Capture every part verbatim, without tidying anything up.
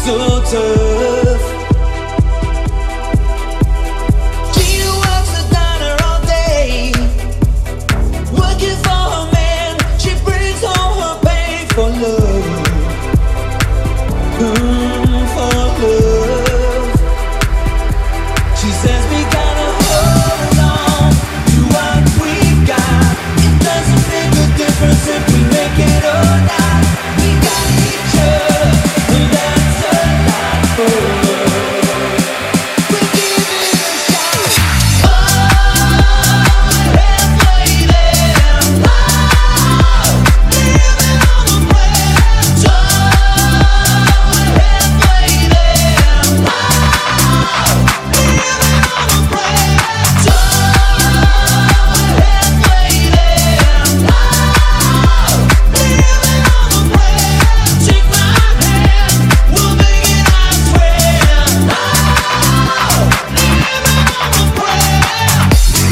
so tough. Gina works the diner all day, working for her man. She brings home her pain for love, mm, for love. She says we gotta hold on to what we got. It doesn't make a difference if we make it or not. We got each other, and that's a lot for love. We'll give it a shot. Oh, halfway there. Oh, living on a prayer. So halfway there. Oh, living on a prayer. So halfway there. Oh, living on a prayer. Take my hand, we'll make it, I swear. Oh, living on a prayer.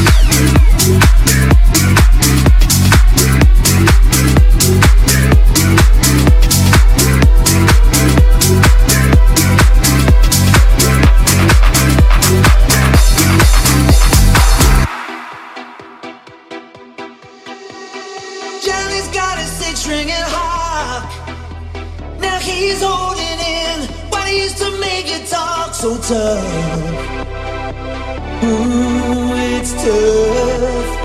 Johnny's got a six-string harp. Now he's holding in what he used to make it talk so tough. Ooh, it's tough.